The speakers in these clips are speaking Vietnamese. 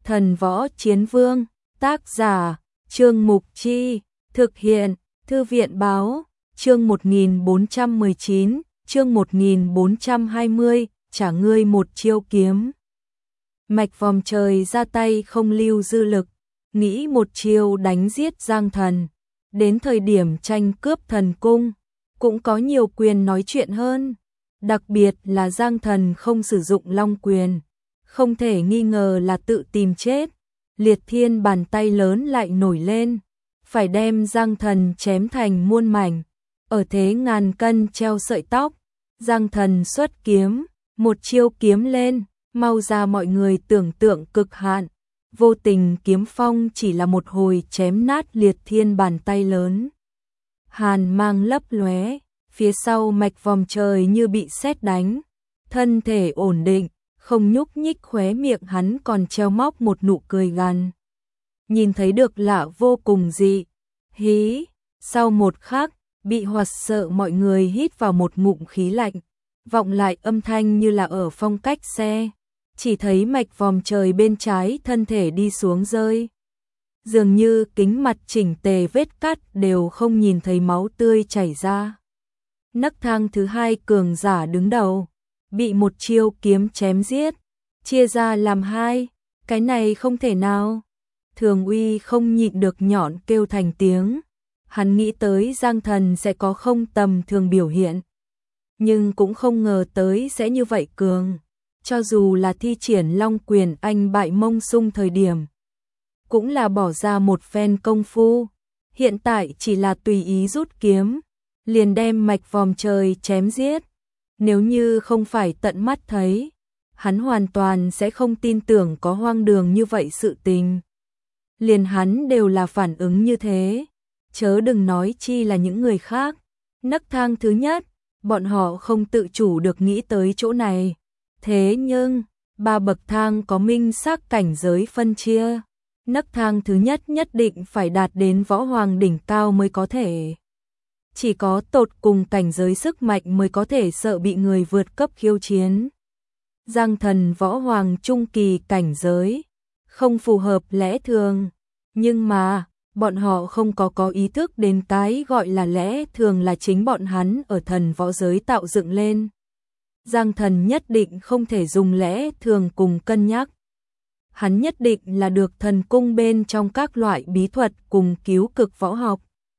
Thần Võ Chiến Vương, tác giả, Trương Mục Chi, thực hiện, Thư viện Báo, chương 1419, chương 1420, trả ngươi một chiêu kiếm. Mạch Vòm Trời ra tay không lưu dư lực, nghĩ một chiêu đánh giết Giang Thần. Đến thời điểm tranh cướp thần cung, cũng có nhiều quyền nói chuyện hơn. Đặc biệt là Giang Thần không sử dụng long quyền, không thể nghi ngờ là tự tìm chết. Liệt Thiên bàn tay lớn lại nổi lên, phải đem Giang Thần chém thành muôn mảnh. Ở thế ngàn cân treo sợi tóc, Giang Thần xuất kiếm, một chiêu kiếm lên, mau ra mọi người tưởng tượng cực hạn. Vô tình kiếm phong chỉ là một hồi chém nát Liệt Thiên bàn tay lớn. Hàn mang lấp lóe, phía sau Mạch Vòm Trời như bị sét đánh, thân thể ổn định, không nhúc nhích, khóe miệng hắn còn treo móc một nụ cười gằn. Nhìn thấy được lạ vô cùng dị. Hí, sau một khắc, bị hoảng sợ mọi người hít vào một ngụm khí lạnh, vọng lại âm thanh như là ở phong cách xe. Chỉ thấy Mạch Vòm Trời bên trái thân thể đi xuống rơi. Dường như kính mặt chỉnh tề, vết cắt đều không nhìn thấy máu tươi chảy ra. Nấc thang thứ hai cường giả đứng đầu, bị một chiêu kiếm chém giết, chia ra làm hai, cái này không thể nào. Thường Uy không nhịn được nhọn kêu thành tiếng. Hắn nghĩ tới Giang Thần sẽ có không tầm thường biểu hiện, nhưng cũng không ngờ tới sẽ như vậy cường. Cho dù là thi triển long quyền anh bại Mông Sung thời điểm, cũng là bỏ ra một phen công phu. Hiện tại chỉ là tùy ý rút kiếm, liền đem Mạch Vòm Trời chém giết. Nếu như không phải tận mắt thấy, hắn hoàn toàn sẽ không tin tưởng có hoang đường như vậy sự tình. Liền hắn đều là phản ứng như thế, chớ đừng nói chi là những người khác. Nấc thang thứ nhất, bọn họ không tự chủ được nghĩ tới chỗ này. Thế nhưng, 3 bậc thang có minh xác cảnh giới phân chia. Nấc thang thứ nhất nhất định phải đạt đến võ hoàng đỉnh cao mới có thể. Chỉ có tột cùng cảnh giới sức mạnh mới có thể sợ bị người vượt cấp khiêu chiến. Giang Thần võ hoàng trung kỳ cảnh giới, không phù hợp lẽ thường. Nhưng mà, bọn họ không có ý thức đến cái gọi là lẽ thường là chính bọn hắn ở thần võ giới tạo dựng lên. Giang Thần nhất định không thể dùng lẽ thường cùng cân nhắc. Hắn nhất định là được thần cung bên trong các loại bí thuật cùng cứu cực võ học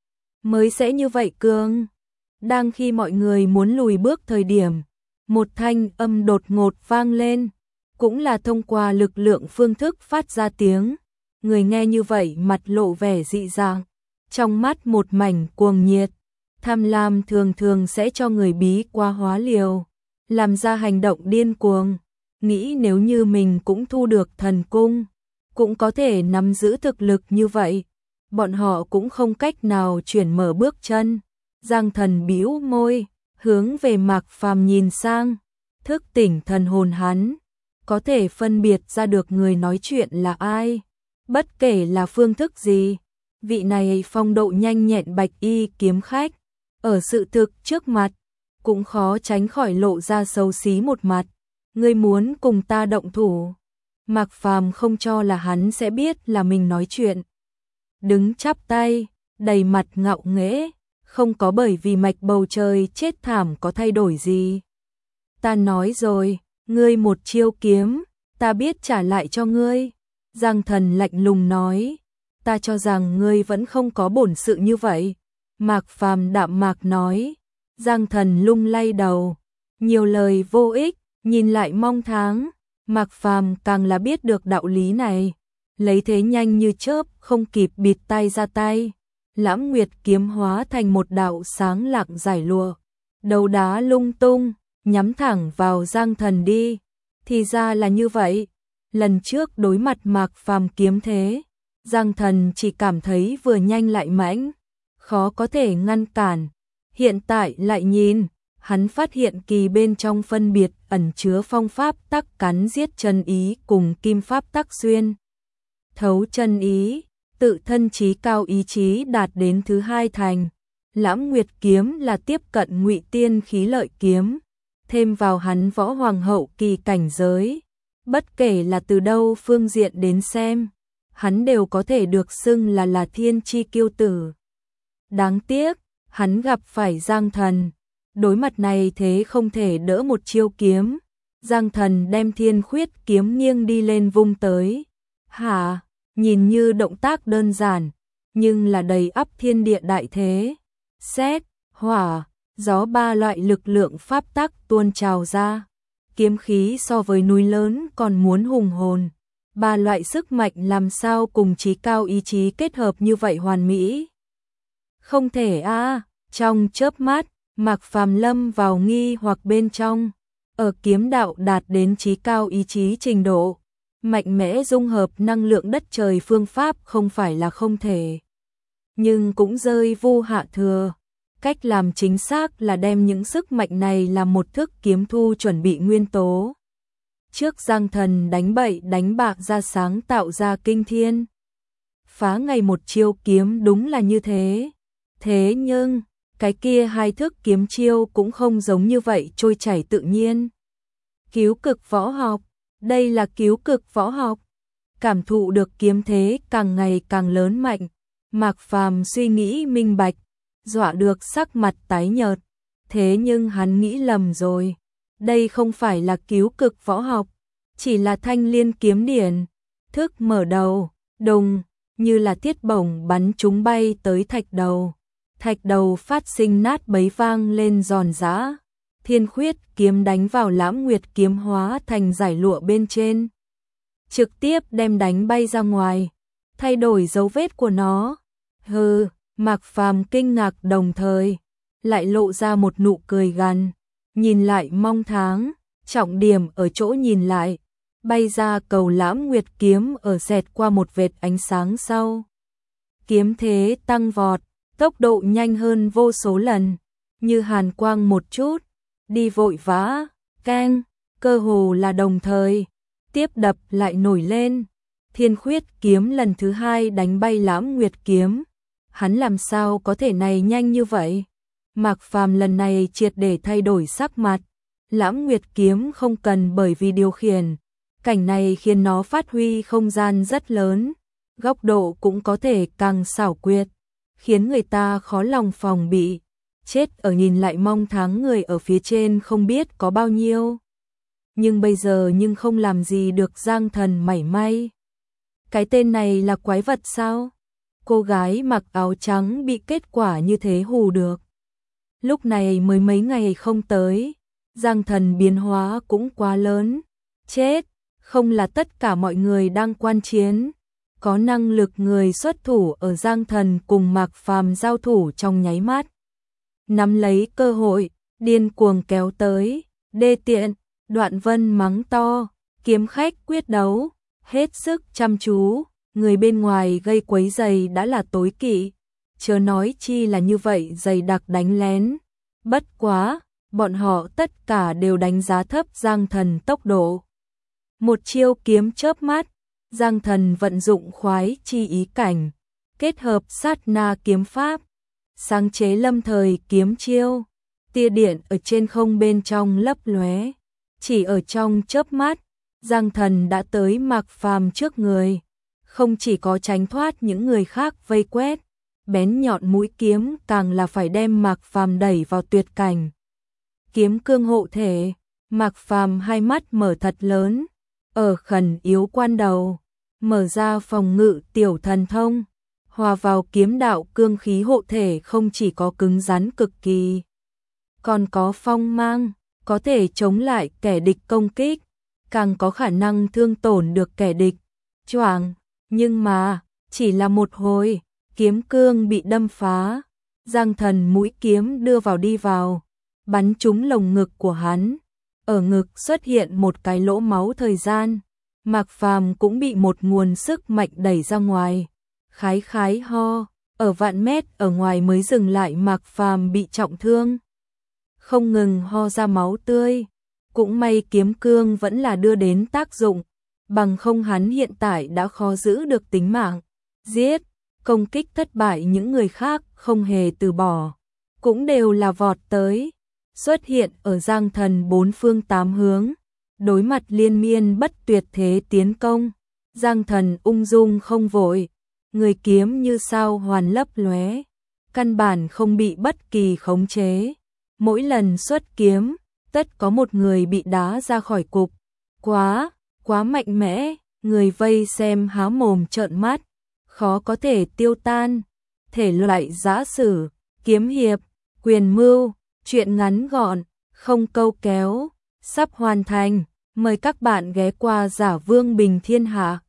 mới sẽ như vậy cường. Đang khi mọi người muốn lùi bước thời điểm, một thanh âm đột ngột vang lên, cũng là thông qua lực lượng phương thức phát ra tiếng. Người nghe như vậy mặt lộ vẻ dị dạng, trong mắt một mảnh cuồng nhiệt. Tham lam thường thường sẽ cho người bí quá hóa liều, làm ra hành động điên cuồng. Nghĩ nếu như mình cũng thu được thần cung, cũng có thể nắm giữ thực lực như vậy, bọn họ cũng không cách nào chuyển mở bước chân. Giang Thần bĩu môi, hướng về Mạc Phàm nhìn sang, thức tỉnh thần hồn hắn, có thể phân biệt ra được người nói chuyện là ai, bất kể là phương thức gì. Vị này phong độ nhanh nhẹn bạch y kiếm khách, ở sự thực trước mặt, cũng khó tránh khỏi lộ ra xấu xí một mặt. Ngươi muốn cùng ta động thủ? Mạc Phàm không cho là hắn sẽ biết là mình nói chuyện. Đứng chắp tay, đầy mặt ngạo nghễ, không có bởi vì Mạch Bầu Trời chết thảm có thay đổi gì. Ta nói rồi, ngươi một chiêu kiếm, ta biết trả lại cho ngươi. Giang Thần lạnh lùng nói, ta cho rằng ngươi vẫn không có bổn sự như vậy. Mạc Phàm đạm mạc nói. Giang Thần lung lay đầu, nhiều lời vô ích, nhìn lại Mong Tháng. Mạc Phàm càng là biết được đạo lý này, lấy thế nhanh như chớp, không kịp bịt tay ra tay. Lãm Nguyệt kiếm hóa thành một đạo sáng lạng giải lụa, đầu đá lung tung, nhắm thẳng vào Giang Thần đi. Thì ra là như vậy. Lần trước đối mặt Mạc Phàm kiếm thế, Giang Thần chỉ cảm thấy vừa nhanh lại mãnh, khó có thể ngăn cản. Hiện tại lại nhìn, hắn phát hiện kỳ bên trong phân biệt ẩn chứa phong pháp tắc cắn giết chân ý cùng kim pháp tắc xuyên thấu chân ý, tự thân trí cao ý chí đạt đến thứ hai thành. Lãm Nguyệt kiếm là tiếp cận Ngụy Tiên khí lợi kiếm, thêm vào hắn võ hoàng hậu kỳ cảnh giới, Bất kể là từ đâu phương diện đến xem, hắn đều có thể được xưng là thiên chi kiêu tử. Đáng tiếc, hắn gặp phải Giang Thần, đối mặt này thế không thể đỡ một chiêu kiếm. Giang Thần đem Thiên Khuyết kiếm nghiêng đi lên vung tới. Hả, nhìn như động tác đơn giản, nhưng là đầy ắp thiên địa đại thế. Sét, hỏa, gió, ba loại lực lượng pháp tắc tuôn trào ra. Kiếm khí so với núi lớn còn muốn hùng hồn. Ba loại sức mạnh làm sao cùng chí cao ý chí kết hợp như vậy hoàn mỹ. Không thể a. Trong chớp mắt, Mạc Phàm lâm vào nghi hoặc bên trong. Ở kiếm đạo đạt đến chí cao ý chí trình độ, mạnh mẽ dung hợp năng lượng đất trời phương pháp không phải là không thể. Nhưng cũng rơi vô hạ thừa. Cách làm chính xác là đem những sức mạnh này làm một thức kiếm thu chuẩn bị nguyên tố. Trước Giang Thần đánh bậy đánh bạc ra sáng tạo ra kinh thiên. Phá ngày một chiêu kiếm đúng là như thế. Thế nhưng, cái kia hai thức kiếm chiêu cũng không giống như vậy trôi chảy tự nhiên. Cứu cực võ học, đây là cứu cực võ học. Cảm thụ được kiếm thế càng ngày càng lớn mạnh, Mạc Phàm suy nghĩ minh bạch, dọa được sắc mặt tái nhợt. Thế nhưng hắn nghĩ lầm rồi, đây không phải là cứu cực võ học, chỉ là Thanh Liên kiếm điển. Thức mở đầu, đùng, như là tiết bổng bắn chúng bay tới thạch đầu. Thạch đầu phát sinh nát bấy vang lên giòn giã. Thiên Khuyết kiếm đánh vào Lãm Nguyệt kiếm hóa thành giải lụa bên trên, trực tiếp đem đánh bay ra ngoài, thay đổi dấu vết của nó. Hừ, Mạc Phàm kinh ngạc đồng thời lại lộ ra một nụ cười gằn, nhìn lại Mong Tháng, trọng điểm ở chỗ nhìn lại, bay ra cầu Lãm Nguyệt kiếm ở xẹt qua một vệt ánh sáng sau. Kiếm thế tăng vọt, tốc độ nhanh hơn vô số lần, như hàn quang một chút, đi vội vã, keng, cơ hồ là đồng thời, tiếp đập lại nổi lên. Thiên Khuyết kiếm lần thứ hai đánh bay Lãm Nguyệt kiếm. Hắn làm sao có thể này nhanh như vậy? Mạc Phàm lần này triệt để thay đổi sắc mặt. Lãm Nguyệt kiếm không cần bởi vì điều khiển. Cảnh này khiến nó phát huy không gian rất lớn. Góc độ cũng có thể càng xảo quyệt, khiến người ta khó lòng phòng bị. Chết ở nhìn lại Mong Tháng người ở phía trên không biết có bao nhiêu. Nhưng bây giờ nhưng không làm gì được Giang Thần mảy may. Cái tên này là quái vật sao? Cô gái mặc áo trắng bị kết quả như thế hù được. Lúc này mới mấy ngày không tới, Giang Thần biến hóa cũng quá lớn. Chết, không là tất cả mọi người đang quan chiến. Có năng lực người xuất thủ ở Giang Thần cùng Mạc Phàm giao thủ trong nháy mắt. Nắm lấy cơ hội, điên cuồng kéo tới, đê tiện, Đoạn Vân mắng to, kiếm khách quyết đấu, hết sức chăm chú, người bên ngoài gây quấy rầy đã là tối kỵ, chớ nói chi là như vậy dày đặc đánh lén. Bất quá, bọn họ tất cả đều đánh giá thấp Giang Thần tốc độ. Một chiêu kiếm chớp mắt, Giang Thần vận dụng khoái chi ý cảnh, kết hợp sát na kiếm pháp, sáng chế lâm thời kiếm chiêu, tia điện ở trên không bên trong lấp lóe. Chỉ ở trong chớp mắt, Giang Thần đã tới Mạc Phàm trước người, không chỉ có tránh thoát những người khác vây quét, bén nhọn mũi kiếm càng là phải đem Mạc Phàm đẩy vào tuyệt cảnh. Kiếm cương hộ thể, Mạc Phàm hai mắt mở thật lớn, ở khẩn yếu quan đầu, mở ra phòng ngự tiểu thần thông, hòa vào kiếm đạo cương khí hộ thể không chỉ có cứng rắn cực kỳ, còn có phong mang, có thể chống lại kẻ địch công kích, càng có khả năng thương tổn được kẻ địch. Choàng, nhưng mà, chỉ là một hồi, kiếm cương bị đâm phá, Giang Thần mũi kiếm đưa vào đi vào, bắn trúng lồng ngực của hắn, ở ngực xuất hiện một cái lỗ máu thời gian, Mạc Phàm cũng bị một nguồn sức mạnh đẩy ra ngoài, khái khái ho, ở vạn mét ở ngoài mới dừng lại. Mạc Phàm bị trọng thương, không ngừng ho ra máu tươi, cũng may kiếm cương vẫn là đưa đến tác dụng, bằng không hắn hiện tại đã khó giữ được tính mạng. Giết, công kích thất bại những người khác không hề từ bỏ, cũng đều là vọt tới, xuất hiện ở Giang Thần bốn phương tám hướng, đối mặt liên miên bất tuyệt thế tiến công, Giang Thần ung dung không vội, người kiếm như sao hoàn lấp lóe, căn bản không bị bất kỳ khống chế. Mỗi lần xuất kiếm, tất có một người bị đá ra khỏi cục. Quá mạnh mẽ, người vây xem há mồm trợn mắt, khó có thể tiêu tan. Thể loại giã sử, kiếm hiệp, quyền mưu, truyện ngắn gọn, không câu kéo, sắp hoàn thành. Mời các bạn ghé qua Giả Vương Bình Thiên Hạ.